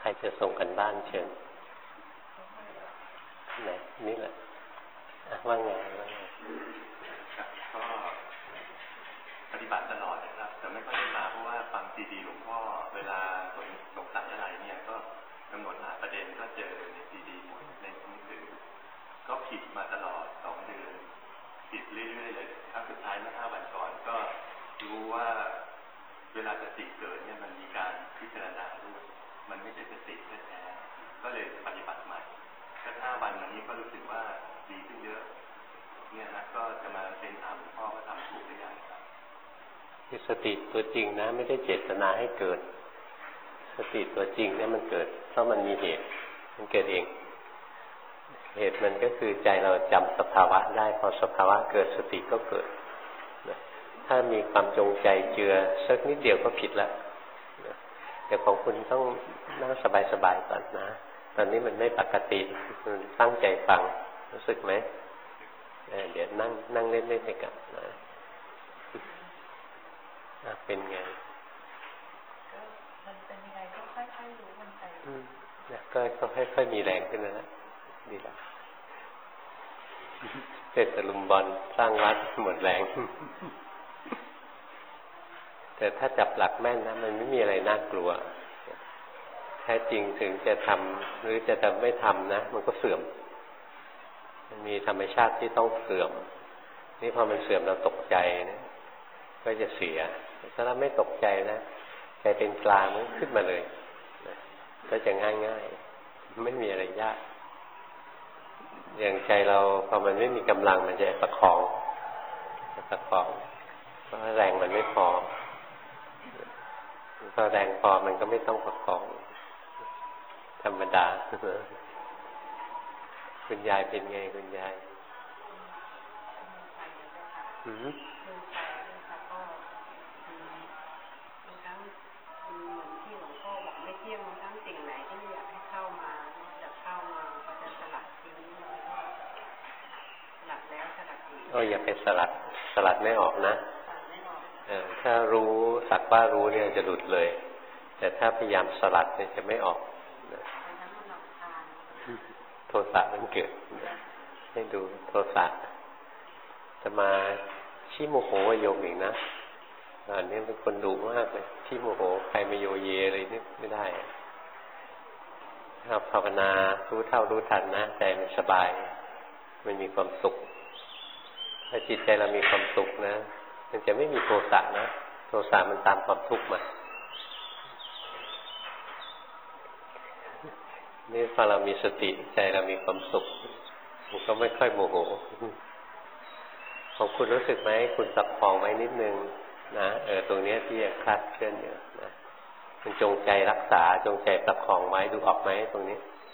จะส่งกันบ้านเชิญไหนนี่แหละว่าไงครับก็ปฏิบัติตลอดนะครับแต่ไม่ค่อยได้มาเพราะว่าฟังซีดีหลวงพ่อเวลาสงสัยอะไรเนี่ยก็กำหนดหาประเด็นก็เจอในซีดีหมดในหนังสือก็ผิดมาตลอด2 เดือนผิดเรื่อยๆเลยครั้งสุดท้ายเมื่อ5 วันก่อนก็รู้ว่าเวลาสติเกิดเนี่ยมันมีการพิจารณาด้วยมันไม่ใช่สติแท้ๆก็เลยปฏิบัติใหม่แค่5 วันนี้ก็รู้สึกว่าดีขึ้นเยอะเนี่ยนะก็จะมาเป็นถามหลวงพ่อว่าทำถูกหรือยังครับคือสติตัวจริงนะไม่ได้เจตนาให้เกิดสติตัวจริงเนี่ยมันเกิดเพราะมันมีเหตุมันเกิดเองเหตุมันก็คือใจเราจำสภาวะได้พอสภาวะเกิดสติก็เกิดถ้ามีความจงใจเจือสักนิดเดียวก็ผิดแล้วแต่ของคุณต้องนั่งสบายๆก่อนนะตอนนี้มันไม่ปกติคุณตั้งใจฟังรู้สึกไหมเดี๋ยวนั่งเล่นๆไปกันนะเป็นไงมันเป็นยังไงก็ค่อยๆรู้มันไปก็ค่อยๆมีแรงขึ้นนะดีแล้วเสร็จตะลุมบอลสร้างวัดหมดแรงแต่ถ้าจับหลักแม่นนะมันไม่มีอะไรน่ากลัวแท้จริงถึงจะทำหรือจะไม่ทำนะมันก็เสื่อมมันมีธรรมชาติที่ต้องเสื่อมนี่พอมันเสื่อมเราตกใจนะก็จะเสียถ้าเราไม่ตกใจนะใจเป็นกลางมันขึ้นมาเลยนะก็จะง่ายๆไม่มีอะไรยากอย่างใจเราพอมันไม่มีกำลังมันจะประคองเพราะแรงมันไม่พอพอแรงพอมันก็ไม่ต้องประคองธรรมดาคุณยายเป็นไงคุณยายอย่าไปสลัดไม่ออกนะถ้ารู้สักว่ารู้เนี่ยจะหลุดเลยแต่ถ้าพยายามสลัดเนี่ยจะไม่ออกโทสะมันเกิดให้ดูโทสะจะมาชี้โมโหวโยมอีกนะอันนี้เป็นคนดุมากเลยชี้โมโหใครมาโยเยอะไรนี่ไม่ได้ถ้าภาวนารู้เท่ารู้ทันนะใจมันสบายมันมีความสุขถ้าจิตใจเรามีความสุขนะมันจะไม่มีโทสะนะโทสะมันตามความทุกข์มานี่พอเรามีสติใจเรามีความสุขมันก็ไม่ค่อยโมโหของคุณรู้สึกไหมคุณประคองไว้นิดนึงนะตรงนี้ที่ยังคลาดเคลื่อนอยู่นะมันจงใจรักษาจงใจประคองไว้ดูออกไหมตรงนี้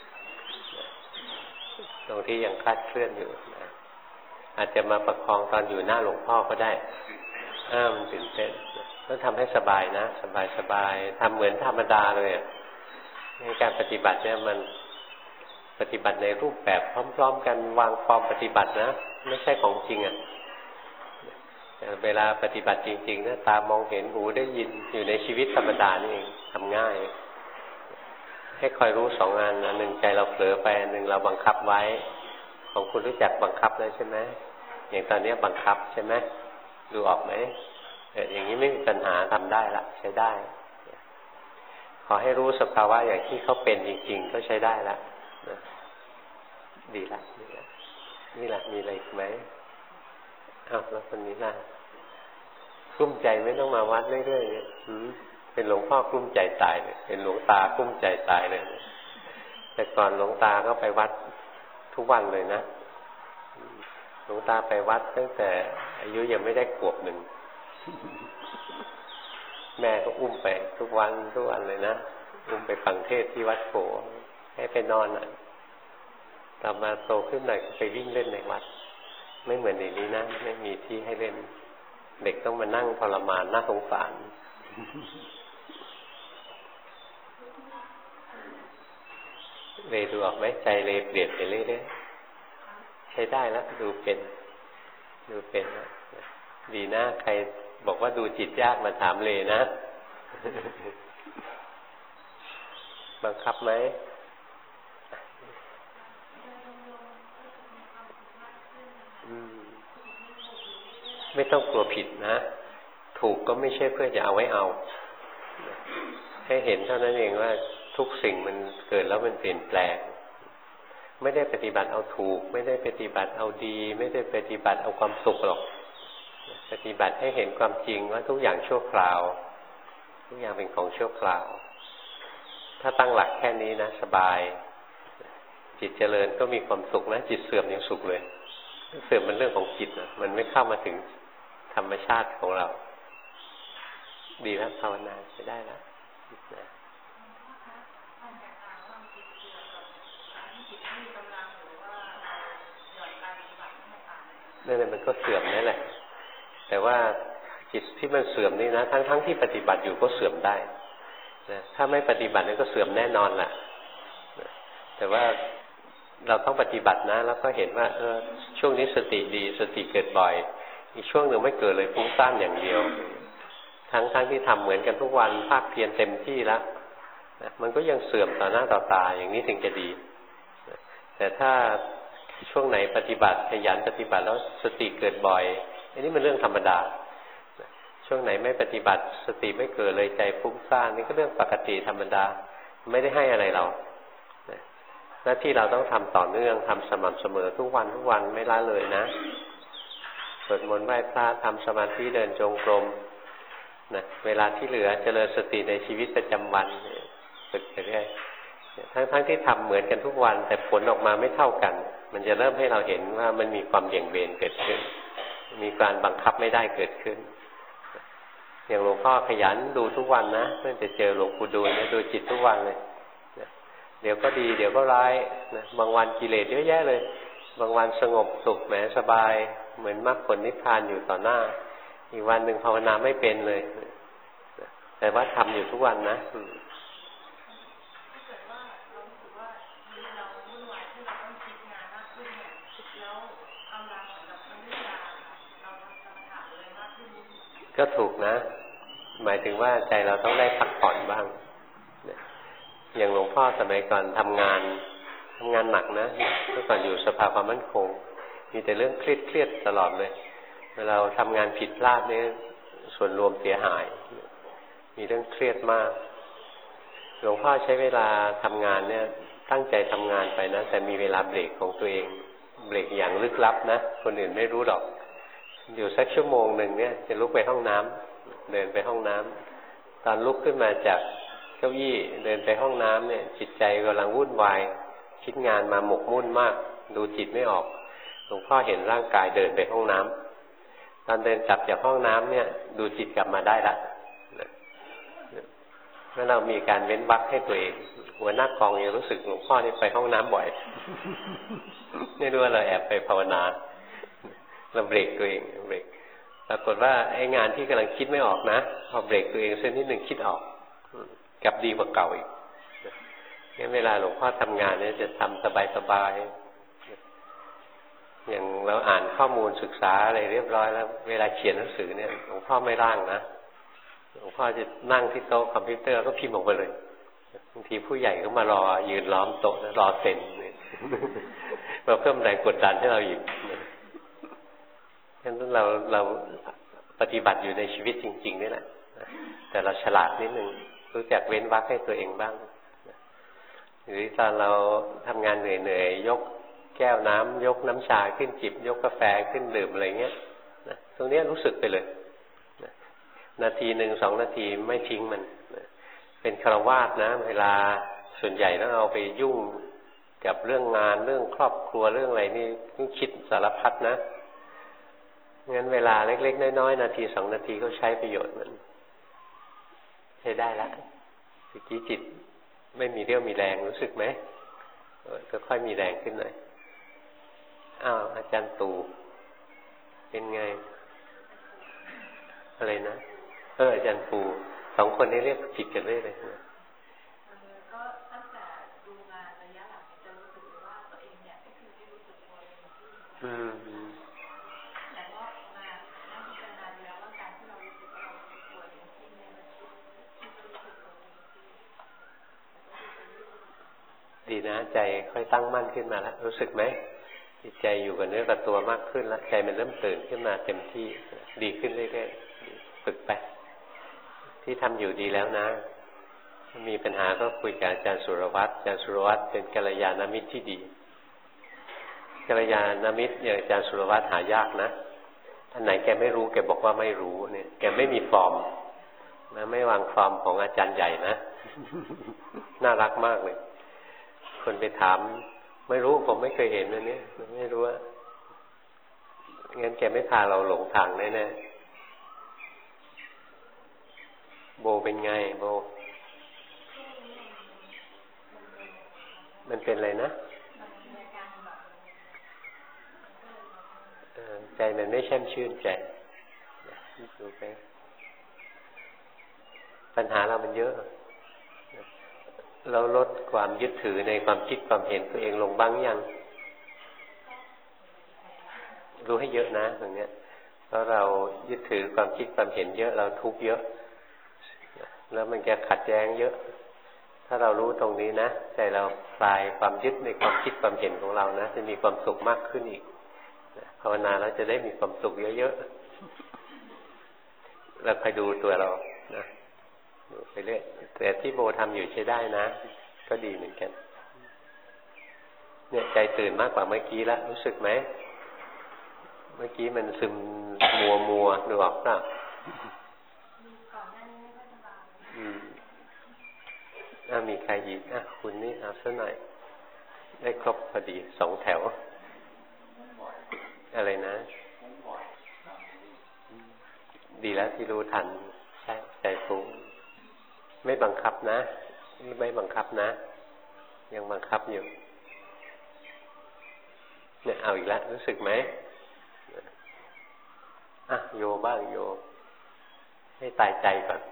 ตรงที่ยังคลาดเคลื่อนอยู่นะอาจจะมาประคองตอนอยู่หน้าหลวงพ่อก็ได้มันตื่นเต้นต้องทำให้สบายนะสบายทำเหมือนธรรมดาเลยในการปฏิบัติเนี่ยมันปฏิบัติในรูปแบบพร้อมๆกันวางฟอร์มปฏิบัตินะไม่ใช่ของจริงแต่เวลาปฏิบัติจริงๆนะตามองเห็นหูได้ยินอยู่ในชีวิตธรรมดานี่เองทำง่ายให้คอยรู้2 งานนะ1ใจเราเผลอไป1เราบังคับไว้ของคุณรู้จักบังคับแล้วใช่ไหมอย่างตอนนี้บังคับใช่ไหมดูออกไหมอย่างนี้ไม่มีปัญหาทำได้ละใช้ได้ขอให้รู้สภาวะอย่างที่เขาเป็นจริงๆก็ใช้ได้ละนะดีละนี่แหละมีอะไรอีกไหมแล้วคนนี้ล่ะกลุ้มใจไม่ต้องมาวัดเรื่อยๆเป็นหลวงพ่อกลุ้มใจตายเลยเป็นหลวงตากลุ้มใจตายเลยแต่ก่อนหลวงตาก็ไปวัดทุกวันเลยนะหลวงตาไปวัดตั้งแต่อายุยังไม่ได้ขวบ 1แม่ก็อุ้มไปทุกวันเลยนะอุ้มไปฟังเทศที่วัดโขให้ไปนอนต่อมาโตขึ้นหน่อยก็ไปวิ่งเล่นในวัดไม่เหมือนในนี้นะไม่มีที่ให้เล่นเด็กต้องมานั่งทรมานน่าสงสารเลยดูออกไหมใจเลยเปลี่ยนไปเรื่อยๆใช้ได้แล้วดูเป็นนะดีนะใครบอกว่าดูจิตยากมาถามเลยนะบังคับไหมไม่ต้องกลัวผิดนะถูกก็ไม่ใช่เพื่อจะเอาไว้เอาให้เห็นเท่านั้นเองว่าทุกสิ่งมันเกิดแล้วมันเปลี่ยนแปลงไม่ได้ปฏิบัติเอาถูกไม่ได้ปฏิบัติเอาดีไม่ได้ปฏิบัติเอาความสุขหรอกปฏิบัติให้เห็นความจริงว่าทุกอย่างชั่วคราวทุกอย่างเป็นของชั่วคราวถ้าตั้งหลักแค่นี้นะสบายจิตเจริญก็มีความสุขนะจิตเสื่อมยังสุขเลยเสื่อมมันเรื่องของจิตนะมันไม่เข้ามาถึงธรรมชาติของเราดีแล้วภาวนาใช้ได้แล้วนั่นแหละมันก็เสื่อมนั่นแหละแต่ว่าจิตที่มันเสื่อมนี่นะทั้งที่ปฏิบัติอยู่ก็เสื่อมได้นะถ้าไม่ปฏิบัตินี่ก็เสื่อมแน่นอนแหละนะแต่ว่าเราต้องปฏิบัตินะแล้วก็เห็นว่าช่วงนี้สติดีสติเกิดบ่อยอีกช่วงหนึ่งไม่เกิดเลยฟุ้งซ่านอย่างเดียวทั้งที่ทำเหมือนกันทุกวันภาคเพียรเต็มที่แล้วนะมันก็ยังเสื่อมต่อหน้าต่อตาอย่างนี้ถึงจะดีนะแต่ถ้าช่วงไหนปฏิบัติขยันปฏิบัติแล้วสติเกิดบ่อยอันนี้มันเรื่องธรรมดาช่วงไหนไม่ปฏิบัติสติไม่เกิดเลยใจฟุ้งซ่านนี่ก็เรื่องปกติธรรมดาไม่ได้ให้อะไรเราหน้าที่เราต้องทำต่อเนื่องทำสม่ำเสมอทุกวันไม่ละเลยนะสวดมนต์ไหว้พระทำสมาธิเดินจงกรมนะเวลาที่เหลือเจริญสติในชีวิตประจำวันฝึกไปเรื่อยทั้งที่ทำเหมือนกันทุกวันแต่ผลออกมาไม่เท่ากันมันจะเริ่มให้เราเห็นว่ามันมีความเบี่ยงเบนเกิดขึ้นมีการบังคับไม่ได้เกิดขึ้นอย่างหลวงพ่อขยันดูทุกวันนะเพื่อจะเจอหลวงปู่ดูลเนี่ยดูจิตทุกวันเลยเดี๋ยวก็ดีเดี๋ยวก็ร้ายนะบางวันกิเลสเยอะแยะเลยบางวันสงบสุขแหมสบายเหมือนมรรคผลนิพพานอยู่ต่อหน้าอีกวันหนึ่งภาวนาไม่เป็นเลยแต่ว่าทำอยู่ทุกวันนะก็ถูกนะหมายถึงว่าใจเราต้องได้พักผ่อนบ้างอย่างหลวงพ่อสมัยก่อนทำงานหนักนะเมื่อก่อนอยู่สภาความมั่นคงมีแต่เรื่องเครียดตลอดเลยเวลาเราทำงานผิดพลาดนี่ส่วนรวมเสียหายมีเรื่องเครียดมากหลวงพ่อใช้เวลาทำงานเนี่ยตั้งใจทำงานไปนะแต่มีเวลาเบรกของตัวเองเบรกอย่างลึกลับนะคนอื่นไม่รู้หรอกอยู่สักชั่วโมงหนึ่งเนี่ยจะลุกไปห้องน้ำเดินไปห้องน้ำตอนลุกขึ้นมาจากเก้าอี้เดินไปห้องน้ำเนี่ยจิตใจกำลังวุ่นวายคิดงานมาหมกมุ่นมากดูจิตไม่ออกหลวงพ่อเห็นร่างกายเดินไปห้องน้ำตอนเดินกลับจากห้องน้ำเนี่ยดูจิตกลับมาได้ละเมื่อเรามีการเว้นวรรคให้ตัวเองหัวหน้ากองยังรู้สึกหลวงพ่อนี่ไปห้องน้ำบ่อยไม่รู้ว่าเราแอบไปภาวนาเราเบรกตัวเองเบรกปรากฏว่าไอ้งานที่กำลังคิดไม่ออกนะพอเบรกตัวเองเส้นนิดหนึ่งคิดออกกลับดีกว่าเก่าอีกงั้นเวลาหลวงพ่อทำงานเนี่ยจะทำสบายๆอย่างเราอ่านข้อมูลศึกษาอะไรเรียบร้อยแล้วเวลาเขียนหนังสือเนี่ยหลวงพ่อไม่ร่างนะหลวงพ่อจะนั่งที่โต๊ะคอมพิวเตอร์ก็พิมพ์ออกไปเลยบางทีผู้ใหญ่ก็มารอยืนล้อมโต๊ะรอเซ็นมาเพิ่มแรงกดดันให้เราอีกฉะนั้นเราปฏิบัติอยู่ในชีวิตจริงๆนี่แหละแต่เราฉลาดนิดนึงรู้จักเว้นวรรคให้ตัวเองบ้างหรือตอนเราทำงานเหนื่อยๆยกแก้วน้ำยกน้ำชาขึ้นจิบยกกาแฟขึ้นดื่มอะไรเงี้ยตรงนี้รู้สึกไปเลยนาทีหนึ่ง2 นาทีไม่ทิ้งมันเป็นฆราวาสนะเวลาส่วนใหญ่ต้องเอาไปยุ่งกับเรื่องงานเรื่องครอบครัวเรื่องอะไรนี่ต้องคิดสารพัดนะงั้นเวลาเล็กๆน้อยๆนาที2 นาทีก็ใช้ประโยชน์มันใช้ได้แล้วเมื่อกี้จิตไม่มีเรี่ยวมีแรงรู้สึกไหมก็ค่อยมีแรงขึ้นหน่อยอ้าวอาจารย์ตู่เป็นไงอะไรนะอาจารย์ปู่2 คนนี้เรียกผิดกันเรื่อยเลยนะก็ตั้งแต่ดูงานระยะหลังจะรู้สึกว่าตัวเองเนี่ยไม่คือได้รู้สึกตัวเองแต่ว่ามานั่งพิจารณาแล้วว่าการที่เรารู้สึกว่าเรารู้สึกตัวเองที่เนี่ยมันคิดรู้สึกตัวเองที่ดีนะใจค่อยตั้งมั่นขึ้นมาแล้วรู้สึกไหมจิตใจอยู่กับเนื้อกับตัวมากขึ้นแล้วใจมันเริ่มตื่นขึ้นมาเต็มที่ดีขึ้นเรื่อยๆฝึกไปที่ทำอยู่ดีแล้วนะถ้ามีปัญหาก็คุยกับอาจารย์สุรวัตรอาจารย์สุรวัตรเป็นกัลยาณมิตรที่ดีกัลยาณมิตรอย่างอาจารย์สุรวัตรหายากนะอันไหนแกไม่รู้แกบอกว่าไม่รู้เนี่ยแกไม่มีฟอร์มนะไม่วางฟอร์มของอาจารย์ใหญ่นะ น่ารักมากเลยคนไปถามไม่รู้ผมไม่เคยเห็นอันนี้ไม่รู้ว่างั้นแกไม่พาเราหลงทางแน่ๆโบเป็นไงโบมันเป็นอะไรนะใจมันไม่แช่มชื่นใจดูไปปัญหาเรามันเยอะเราลดความยึดถือในความคิดความเห็นตัวเองลงบ้างยังรู้ให้เยอะนะตรงเนี้ยเพราะเรายึดถือความคิดความเห็นเยอะเราทุกข์เยอะแล้วมันจะขัดแย้งเยอะถ้าเรารู้ตรงนี้นะใจเราคลายความยึดในความคิดความเห็นของเรานะจะมีความสุขมากขึ้นอีกภาวนาแล้วจะได้มีความสุขเยอะๆเราคอยดูตัวเรานะดูไปเรื่อยแต่ที่โบทำอยู่ใช้ได้นะก็ดีเหมือนกันเนี่ยใจตื่นมากกว่าเมื่อกี้แล้วรู้สึกไหมเมื่อกี้มันซึมมัวดูออกป่ะมีใครอีกคุณนี่เอาซะหน่อยได้ครบพอดี2 แถวอะไรนะดีแล้วที่รู้ทันใช่ใจฟุ้งไม่บังคับนะไม่บังคับนะยังบังคับอยู่เนี่ยเอาอีกแล้วรู้สึกไหมโยบ้างโยให้ตายใจก่อน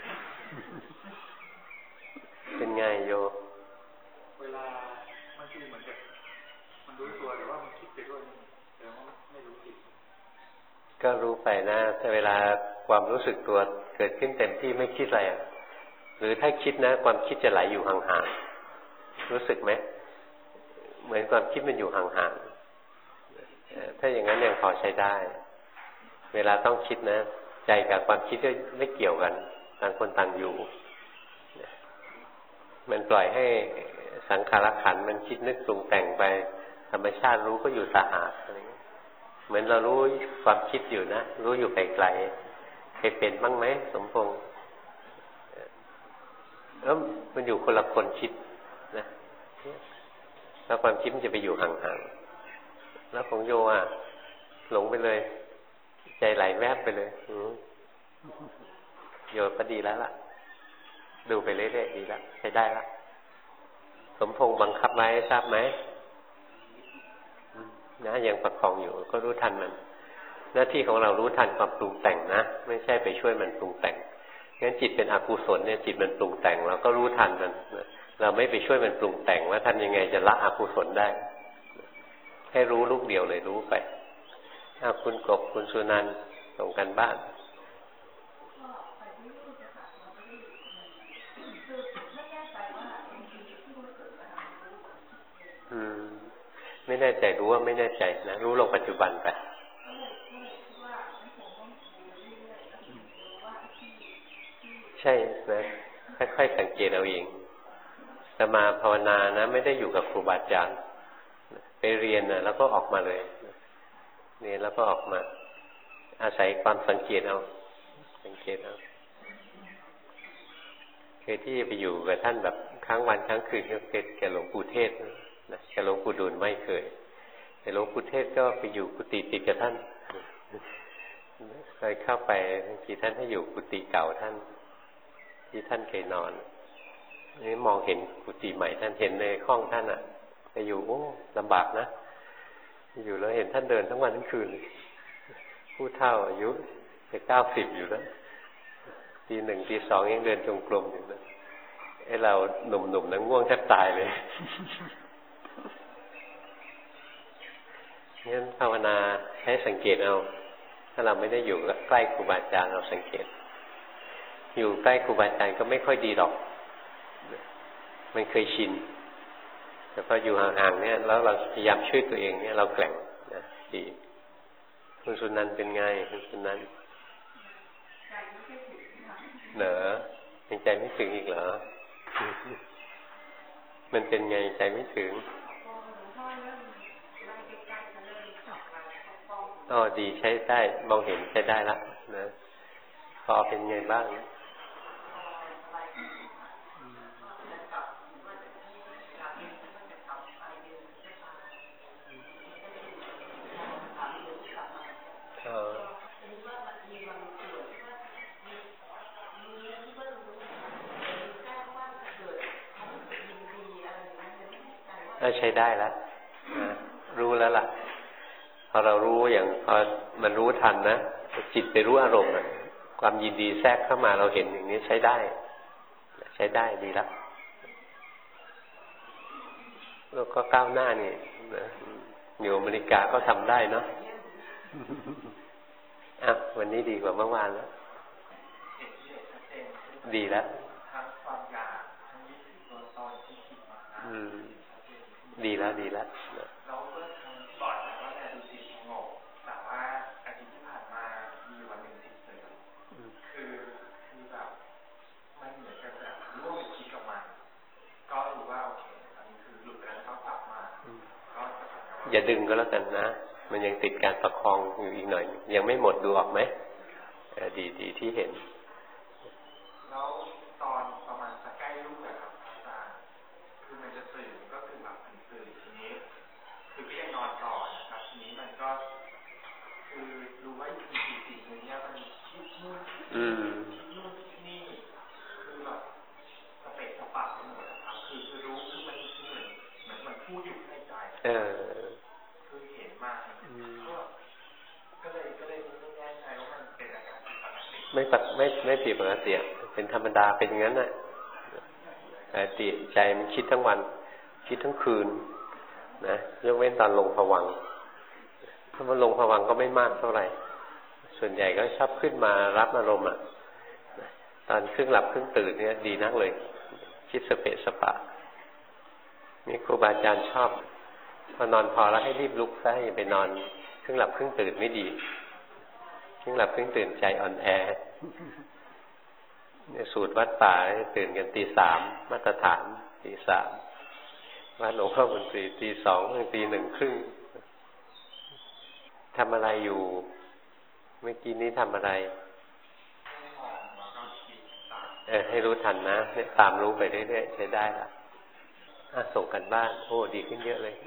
เป็นไงโยเวลามันคือเหมือนกับมันรู้ตัวแต่ว่ามันคิดไปด้วยแต่ว่าไม่รู้จิตก็รู้ไปนะแต่เวลาความรู้สึกตัวเกิดขึ้นเต็มที่ไม่คิดอะไรหรือถ้าคิดนะความคิดจะไหลอยู่ห่างๆรู้สึกไหมเหมือนความคิดมันอยู่ห่างๆถ้าอย่างนั้นยังพอใช้ได้เวลาต้องคิดนะใจกับความคิดก็ไม่เกี่ยวกันต่างคนต่างอยู่มันปล่อยให้สังขารขันธ์มันคิดนึกปรุงแต่งไปธรรมชาติรู้ก็อยู่ตาหากอะไรเงี้ยเหมือนเรารู้ความคิดอยู่นะรู้อยู่ไกลๆเคยเป็นบ้างไหมสมพงษ์แล้วมันอยู่คนละคนคิดนะแล้วความคิดมันจะไปอยู่ห่างๆแล้วของโยหลงไปเลยใจไหลแวบไปเลยโยก็ดีแล้วล่ะดูไปเรื่อยๆดีแล้วใช้ได้ละสมพงษ์บังคับไว้ทราบไหมนะยังประคองอยู่ก็รู้ทันมันหน้าที่ของเรารู้ทันความปรุงแต่งนะไม่ใช่ไปช่วยมันปรุงแต่งงั้นจิตเป็นอกุศลเนี่ยจิตมันปรุงแต่งเราก็รู้ทันมันเราไม่ไปช่วยมันปรุงแต่งว่าทำยังไงจะละอกุศลได้ให้รู้ลูกเดียวเลยรู้ไปคุณกบคุณสุนันท์ส่งกันบ้านไม่แน่ใจรู้ว่าไม่แน่ใจนะรู้ลงปัจจุบันไปใช่นะค่อยๆสังเกตเอาเองแต่มาภาวนานะไม่ได้อยู่กับครูบาอาจารย์ไปเรียนนะแล้วก็ออกมาเลยเรียนแล้วก็ออกมาอาศัยความสังเกตเอาสังเกตเอาเคยที่ไปอยู่กับท่านแบบค้างวันค้างคืนก็แกหลวงปู่เทศนะแกหลวงปู่ดูลไม่เคยแต่หลวงปู่เทศก็ไปอยู่กุฏิติดกับท่านเคยเข้าไปบางทีท่านให้อยู่กุฏิเก่าท่านที่ท่านเคยนอนนี่มองเห็นกุฏิใหม่ท่านเห็นในห้องท่านไปอยู่โอ้ลำบากนะอยู่แล้วเห็นท่านเดินทั้งวันทั้งคืนผู้เฒ่าอายุจะ90อยู่แล้วตี 1 ตี 2ยังเดินจงกรมอยู่นะไอ้เราหนุ่มๆนั้นง่วงแทบตายเลยงั้นภาวนาให้สังเกตเอาถ้าเราไม่ได้อยู่ใกล้ครูบาอาจารย์เราสังเกตอยู่ใกล้ครูบาอาจารย์ก็ไม่ค่อยดีหรอกมันเคยชินแต่พออยู่ห่างๆเนี่ยแล้วเราพยายามช่วยตัวเองเนี่ยเราแกร่งนะดีคุณสุนันท์เป็นไงคุณสุนันท์เหรอยังใจไม่ถึงอีกเหรอ มันเป็นไงใจไม่ถึงอ๋อดีใช้ได้มองเห็นใช้ได้ละนะพอเป็นไงบ้างใช้ได้แล้วนะรู้แล้วล่ะพอเรารู้อย่างพอมันรู้ทันนะจิตไปรู้อารมณ์ความยินดีแทรกเข้ามาเราเห็นอย่างนี้ใช้ได้ใช้ได้ดีแล้วแล้วก็ก้าวหน้านี่อยู่อเมริกาก็ทำได้เนาะอ่ะวันนี้ดีกว่าเมื่อวานแล้วดีแล้วดีแล้วดีแล้วเราก็ทำก่อนว่าแต่ดูจิตสงบแต่ว่าอาทิตย์ที่ผ่านมามีวันหนึ่งจิตเลยคือแบบมันเหมือนกับแบบร่วมคิดกับมันก็รู้ว่าโอเคอันนี้คือหลุดไปแล้วเขากลับมาก็อย่าดึงก็แล้วกันนะมันยังติดการประคองอยู่อีกหน่อยยังไม่หมดดูออกไหมดีที่เห็นแล้วตอนประมาณสักใกล้ลูกอะครับอาจารย์คือมันจะตื่นก็คือแบบตื่นทีนี้คือก็ยังนอนต่อนะครับทีนี้มันก็คือรู้ว่าสิ่งนี้มันคิดนู่นนี่คือแบบสเปกสปะไปหมดนะครับคือรู้คือมันเหมือนมันพูดอยู่ในใจคือเห็นมาก็เลยไม่แน่ใจว่ามันเป็นอาการปกติไม่ผิดปกติเป็นธรรมดาเป็นอย่างนั้นน่ะแต่ใจมันคิดทั้งวันคิดทั้งคืนนะยกเว้นตอนลงภวังค์ถ้ามันลงภวังค์ก็ไม่มากเท่าไหร่ส่วนใหญ่ก็ชอบขึ้นมารับอารมณ์ตอนครึ่งหลับครึ่งตื่นเนี่ยดีนักเลยคิดสเปะสปะนี่ครูบาอาจารย์ชอบพอนอนพอแล้วให้รีบลุกซะอย่าไปนอนครึ่งหลับครึ่งตื่นไม่ดีครึ่งหลับครึ่งตื่นใจอ่อนแอเนี่ยสูตรวัดป่าตื่นกันตี 3มาตรฐานตี 3วัดหลวงพ่อมนตรีตี 2ถึงตี 1:30ทำอะไรอยู่เมื่อกี้นี้ทำอะไรให้รู้ทันนะตามรู้ไปเรื่อยๆใช้ได้ละส่งกันบ้านโอ้ดีขึ้นเยอะเลย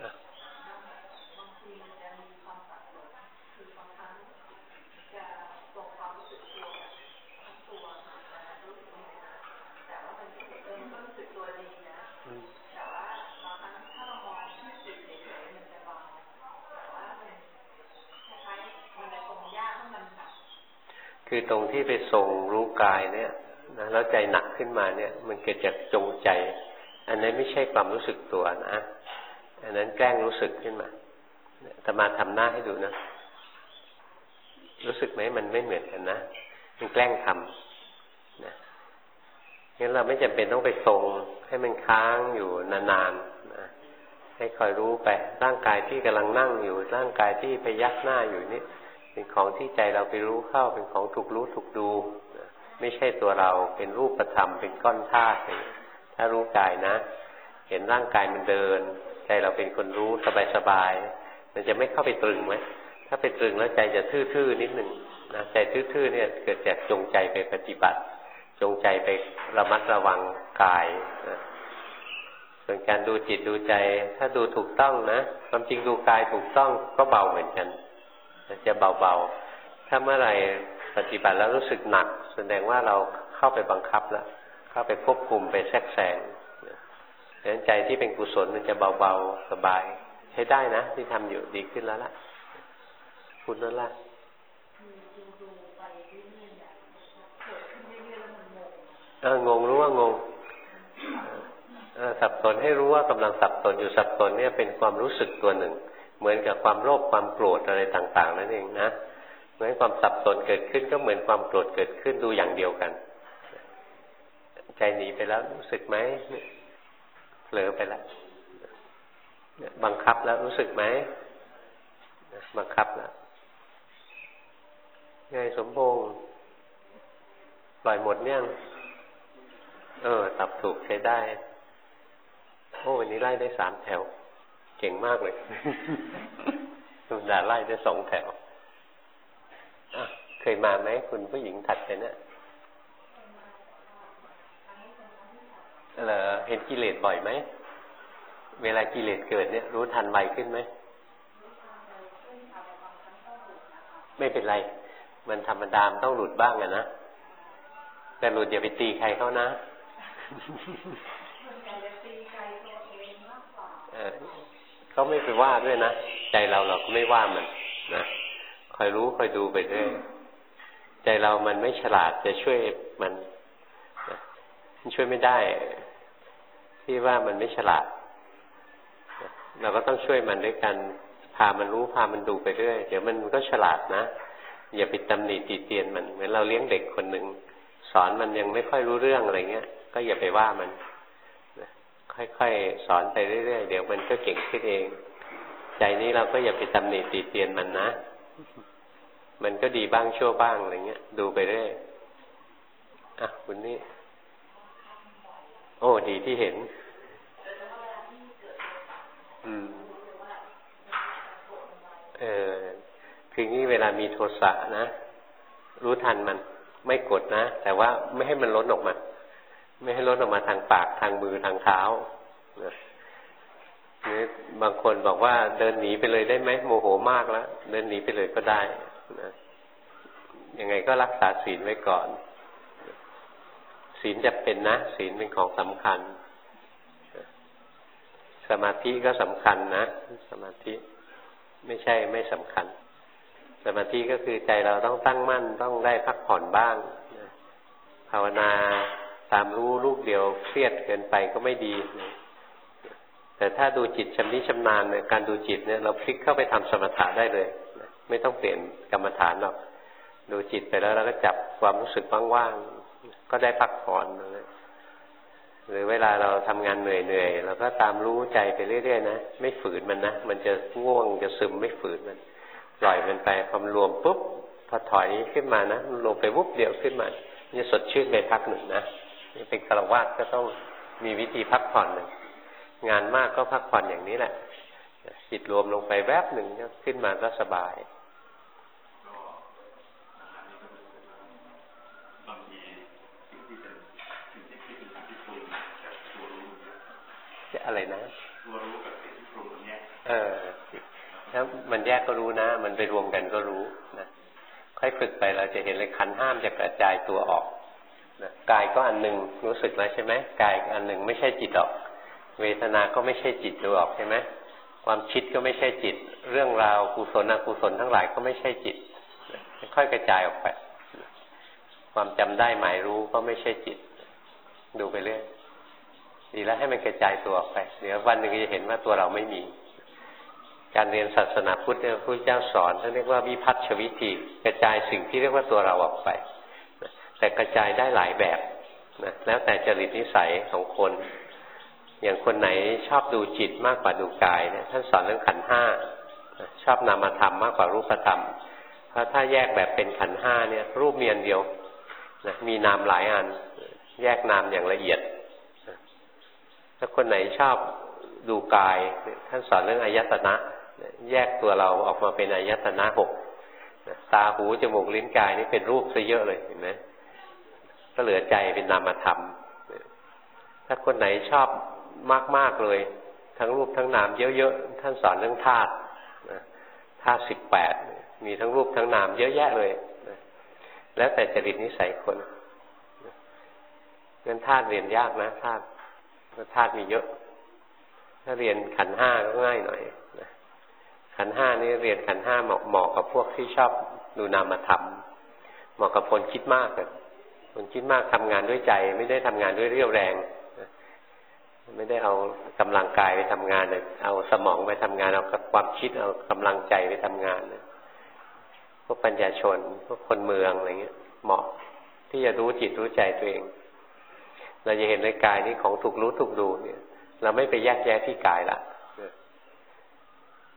คือตรงที่ไปทรงรู้กายเนี่ยนะแล้วใจหนักขึ้นมาเนี่ยมันเกิดจากจงใจอันนั้นไม่ใช่ความรู้สึกตัวนะอันนั้นแกล้งรู้สึกขึ้นมาแต่มาทำหน้าให้ดูนะรู้สึกไหมมันไม่เหมือนกันนะมันแกล้งทำนะงั้นเราไม่จำเป็นต้องไปทรงให้มันค้างอยู่นานๆนะให้คอยรู้ไปร่างกายที่กำลังนั่งอยู่ร่างกายที่ไปยักหน้าอยู่นี่เป็นของที่ใจเราไปรู้เข้าเป็นของถูกรู้ถูกดูไม่ใช่ตัวเราเป็นรูปธรรมเป็นก้อนธาตุถ้ารู้กายนะเห็นร่างกายมันเดินใจเราเป็นคนรู้สบายๆมันจะไม่เข้าไปตรึงไหมถ้าไปตรึงแล้วใจจะทื่อๆนิดหนึ่งนะใจทื่อๆเนี่ยเกิดจากจงใจไปปฏิบัติจงใจไประมัดระวังกายนะส่วนการดูจิตดูใจถ้าดูถูกต้องนะความจริงดูกายถูกต้องก็เบาเหมือนกันจะเบาๆถ้าเมื่อไหร่ปฏิบัติแล้วรู้สึกหนักแสดงว่าเราเข้าไปบังคับแล้วเข้าไปควบคุมไปแทรกแซงดังนั้นใจที่เป็นกุศลมันจะเบาๆสบายใช้ได้นะที่ทำอยู่ดีขึ้นแล้วล่ะคุณนั่นล่ะงงรู้ว่างงสับสนให้รู้ว่ากำลังสับสนอยู่สับสนเนี่ยเป็นความรู้สึกตัวหนึ่งเหมือนกับความโลภความโกรธอะไรต่างๆนั่นเองนะเหมือนความสับสนเกิดขึ้นก็เหมือนความโกรธเกิดขึ้นดูอย่างเดียวกันใจหนีไปแล้วรู้สึกไหมเผลอไปแล้วบังคับแล้วรู้สึกไหมบังคับแล้วไงสมพงษ์ปล่อยหมดเนี่ยตอบถูกใช้ได้โอ้วันนี้ไล่ได้3 แถวเก่งมากเลยธรรมดาไล่ได้2 แถวเคยมาไหมคุณผู้หญิงถัดไปเนี่ยเห็นกิเลสบ่อยไหมเวลากิเลสเกิดเนี่ยรู้ทันไวขึ้นไหมไม่เป็นไรมันธรรมดามต้องหลุดบ้างนะแต่หลุดอย่าไปตีใครเขานะเขาไม่ไปว่าด้วยนะใจเราก็ไม่ว่ามันนะคอยรู้คอยดูไปเรื่อยใจเรามันไม่ฉลาดจะช่วยมันช่วยไม่ได้ที่ว่ามันไม่ฉลาดเราก็ต้องช่วยมันด้วยกันพามันรู้พามันดูไปเรื่อยเดี๋ยวมันก็ฉลาดนะอย่าไปตำหนิติเตียนมันเหมือนเราเลี้ยงเด็กคนหนึ่งสอนมันยังไม่ค่อยรู้เรื่องอะไรเงี้ยก็อย่าไปว่ามันค่อยๆสอนไปเรื่อยๆเดี๋ยวมันก็เก่งขึ้นเองใจนี้เราก็อย่าไปตำหนิติเตียนมันนะมันก็ดีบ้างชั่วบ้างอะไรเงี้ยดูไปเรื่อยคุณนี่โอ้ดีที่เห็นคืองี้เวลามีโทสะนะรู้ทันมันไม่กดนะแต่ว่าไม่ให้มันล้นออกมาไม่ให้ล้นออกมาทางปากทางมือทางเท้านี่บางคนบอกว่าเดินหนีไปเลยได้ไหมโมโหมากแล้วเดินหนีไปเลยก็ได้นะยังไงก็รักษาศีลไว้ก่อนศีลจะเป็นนะศีลเป็นของสำคัญสมาธิก็สำคัญนะสมาธิไม่ใช่ไม่สำคัญสมาธิก็คือใจเราต้องตั้งมั่นต้องได้พักผ่อนบ้างภาวนาตามรู้ลูกเดียวเครียดเกินไปก็ไม่ดีแต่ถ้าดูจิตชำนิชำนาญเนี่ยการดูจิตเนี่ยเราพลิกเข้าไปทำสมถะได้เลยไม่ต้องเปลี่ยนกรรมฐานหรอกดูจิตไปแล้วเราก็จับความรู้สึกว่างๆก็ได้พักผ่อนหรือเวลาเราทำงานเหนื่อยๆเราก็ตามรู้ใจไปเรื่อยๆนะไม่ฝืนมันนะมันจะง่วงจะซึมไม่ฝืนมันปล่อยมันไปพอมันรวมปุ๊บพอถอยขึ้นมานะมันลงไปวุบเดียวขึ้นมาจะสดชื่นไปพักหนึ่งนะนี่เป็นฆราวาสก็ต้องมีวิธีพักผ่อนหนึ่งงานมากก็พักผ่อนอย่างนี้แหละจิตรวมลงไปแวบหนึ่งขึ้นมาก็สบายอะไรนะตัวรู้กับสิ่งที่ปรุงแยกถ้ามันแยกก็รู้นะมันไปรวมกันก็รู้นะค่อยฝึกไปเราจะเห็นเลยขันธ์ 5จะกระจายตัวออกนะกายก็อันหนึ่งรู้สึกแล้วใช่ไหมกายอันหนึ่งไม่ใช่จิตออกเวทนาก็ไม่ใช่จิตดูออกใช่ไหมความคิดก็ไม่ใช่จิตเรื่องราวกุศลอกุศลทั้งหลายก็ไม่ใช่จิตค่อยกระจายออกไปความจำได้หมายรู้ก็ไม่ใช่จิตดูไปเรื่อยดีแล้วให้มันกระจายตัวออกไปเดี๋ยววันหนึ่งจะเห็นว่าตัวเราไม่มีการเรียนศาสนาพุทธเนี่ยพระพุทธเจ้าสอนท่านเรียกว่าวิพัฒชวิธีกระจายสิ่งที่เรียกว่าตัวเราออกไปแต่กระจายได้หลายแบบนะแล้วแต่จริตนิสัยของคนอย่างคนไหนชอบดูจิตมากกว่าดูกายเนี่ยท่านสอนเรื่องขันธ์ 5ชอบนามธรรมมากกว่ารูปธรรมเพราะถ้าแยกแบบเป็นขันธ์ 5เนี่ยรูปมีอันเดียวนะมีนามหลายอันแยกนามอย่างละเอียดถ้าคนไหนชอบดูกายท่านสอนเรื่องอายตนะแยกตัวเราออกมาเป็นอายตนะ 6ตาหูจมูกลิ้นกายนี่เป็นรูปซะเยอะเลยเห็นไหมก็เหลือใจเป็นนามธรรมถ้าคนไหนชอบมากๆเลยทั้งรูปทั้งนามเยอะๆท่านสอนเรื่องธาตุธาตุ18มีทั้งรูปทั้งนามเยอะแยะเลยแล้วแต่จริตนิสัยคนงั้นธาตุเรียนยากนะธาตุมีเยอะถ้าเรียนขันธ์ 5ก็ง่ายหน่อยขันธ์ 5นี่เรียนขันธ์ 5เหมาะกับพวกที่ชอบดูนามธรรมเหมาะกับคนคิดมากคนคิดมากทำงานด้วยใจไม่ได้ทำงานด้วยเรี่ยวแรงไม่ได้เอากำลังกายไปทำงานเอาสมองไปทำงานเอาความคิดเอากำลังใจไปทำงานพวกปัญญาชนพวกคนเมืองอะไรเงี้ยเหมาะที่จะรู้จิตรู้ใจตัวเองเราจะเห็นในกายนี้ของถูกรู้ถูกดูเนี่ยเราไม่ไปแยกแยะที่กายละ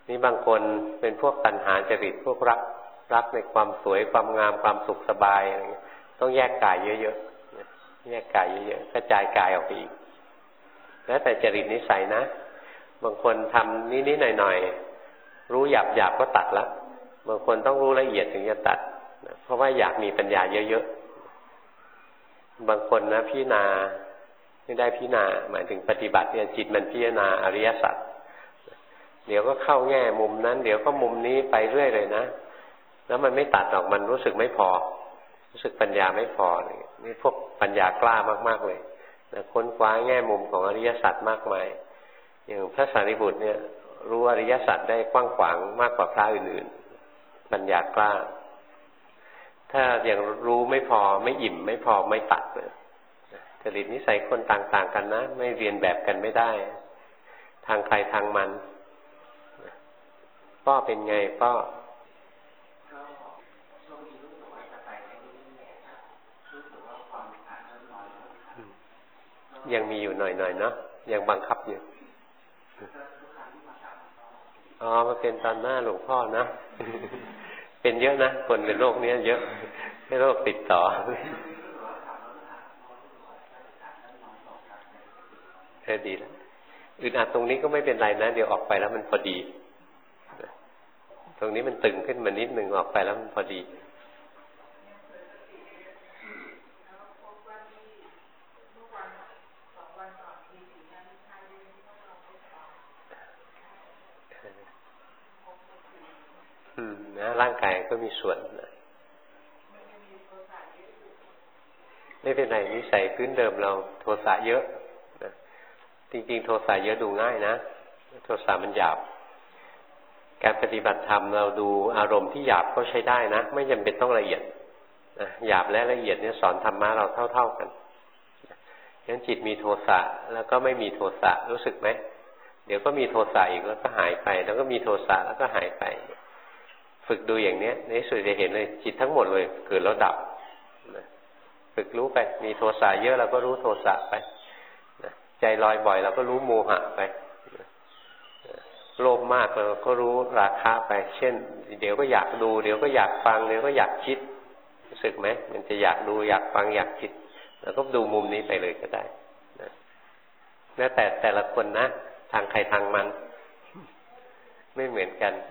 นี่บางคนเป็นพวกตัณหาจริตพวกรักในความสวยความงามความสุขสบายอะไรเงี้ยต้องแยกกายเยอะๆแยกกายเยอะๆกระจายกายออกไปอีกแล้วแต่จริตนิสัยนะบางคนทำนิดๆหน่อยๆรู้หยาบๆก็ตัดละบางคนต้องรู้ละเอียดถึงจะตัดเพราะว่าอยากมีปัญญาเยอะๆบางคนนะพิจารณาไม่ได้พิจารณาหมายถึงปฏิบัติเนี่ยจิตมันพิจารณาอริยสัจเดี๋ยวก็เข้าแง่มุมนั้นเดี๋ยวก็มุมนี้ไปเรื่อยเลยนะแล้วมันไม่ตัดออกมันรู้สึกไม่พอรู้สึกปัญญาไม่พอนี่พวกปัญญากล้ามากๆเลยนะค้นคว้าแง่มุมของอริยสัจมากมายอย่างพระสารีบุตรเนี่ยรู้อริยสัจได้กว้างขวางมากกว่าพระอื่นๆปัญญากล้าถ้าอย่างรู้ไม่พอไม่อิ่มไม่พอไม่ตัดเลยจริตนิสัยคนต่างๆกันนะไม่เรียนแบบกันไม่ได้ทางใครทางมันป้อเป็นไงป้อยังมีอยู่หน่อยๆเนาะยังบังคับอยู่อ๋อมาเป็นตอนหน้าหลวงพ่อนะเป็นเยอะนะคนเป็นโรคนี้เยอะให้โรคติดต่อดีแล้วอึดอัดตรงนี้ก็ไม่เป็นไรนะเดี๋ยวออกไปแล้วมันพอดีตรงนี้มันตึงขึ้นมานิดหนึ่งออกไปแล้วมันพอดีนะร่างกายก็มีส่วนนะไม่เป็นไรนิสัยพื้นเดิมเราโทสะเยอะนะจริงๆโทสะเยอะดูง่ายนะโทสะมันหยาบการปฏิบัติธรรมเราดูอารมณ์ที่หยาบก็ใช้ได้นะไม่จำเป็นต้องละเอียดนะหยาบและละเอียดเนี่ยสอนธรรมะเราเท่าๆกันงั้นจิตมีโทสะแล้วก็ไม่มีโทสะรู้สึกไหมเดี๋ยวก็มีโทสะอีกแล้วก็หายไปแล้วก็มีโทสะแล้วก็หายไปฝึกดูอย่างเนี้ยในสุดจะเห็นเลยจิตทั้งหมดเลยเกิดแล้วดับฝึกรู้ไปมีโทสะเยอะเราก็รู้โทสะไปใจลอยบ่อยเราก็รู้โมหะไปโลภมากเราก็รู้ราคะไปเช่นเดี๋ยวก็อยากดูเดี๋ยวก็อยากฟังเดี๋ยวก็อยากคิดรู้สึกไหมมันจะอยากดูอยากฟังอยากคิดเราก็ดูมุมนี้ไปเลยก็ได้แล้วแต่ละคนนะทางใครทางมันไม่เหมือนกัน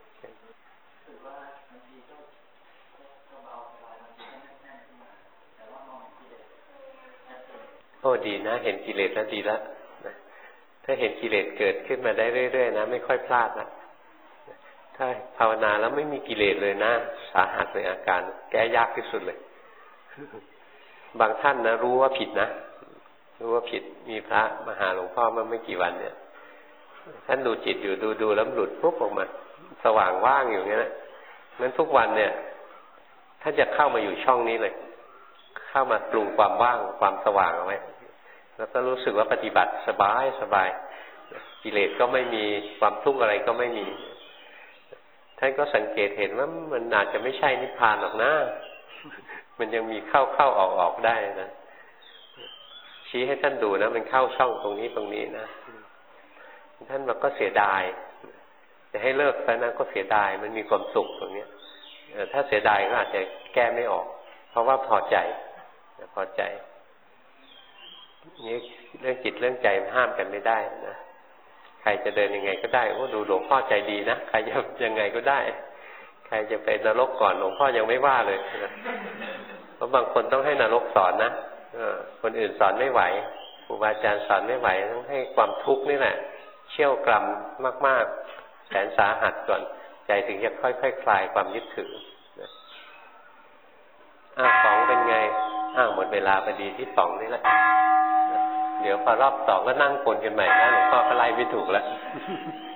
โอ้ดีนะเห็นกิเลสแล้วดีแล้วนะถ้าเห็นกิเลสเกิดขึ้นมาได้เรื่อยๆนะไม่ค่อยพลาดนะถ้าภาวนาแล้วไม่มีกิเลสเลยนะสาหัสในอาการแก้ยากที่สุดเลยบางท่านนะรู้ว่าผิดนะรู้ว่าผิดมีพระมาหาหลวงพ่อเมื่อไม่กี่วันเนี่ยท่านดูจิตอยู่ดูแล้วหลุดปุ๊บออกมาสว่างว่างอยู่อย่างนี้นะงั้นทุกวันเนี่ยท่านจะเข้ามาอยู่ช่องนี้เลยเข้ามาปรุงความว่างความสว่างเอาไว้แล้วก็รู้สึกว่าปฏิบัติสบายกิเลสก็ไม่มีความทุกข์อะไรก็ไม่มีท่านก็สังเกตเห็นว่ามันอาจจะไม่ใช่นิพพานหรอกนะมันยังมีเข้าออกได้นะชี้ให้ท่านดูนะมันเข้าช่องตรงนี้นะท่านบอกก็เสียดายจะให้เลิกซะนะก็เสียดายมันมีความสุขตรงนี้ถ้าเสียดายก็อาจจะแก้ไม่ออกเพราะว่าพอใจนี่เรื่องจิตเรื่องใจห้ามกันไม่ได้นะใครจะเดินยังไงก็ได้โอ้ดูหลวงพ่อใจดีนะใครจะยังไงก็ได้ใครจะไปนรกก่อนหลวงพ่อยังไม่ว่าเลยนะเพราะบางคนต้องให้นรกสอนนะคนอื่นสอนไม่ไหวครูบาอาจารย์สอนไม่ไหวต้องให้ความทุกข์นี่แหละเชี่ยวกรำมากๆแสนสาหัสก่อนใจถึงจะค่อยๆคลายความยึดถือของเป็นไงหมดเวลาพอดีที่2นี่แหละเดี๋ยวพอรอบ2ก็นั่งปนกันใหม่นะหลวงพ่อก็ไล่ไม่ถูกแล้ว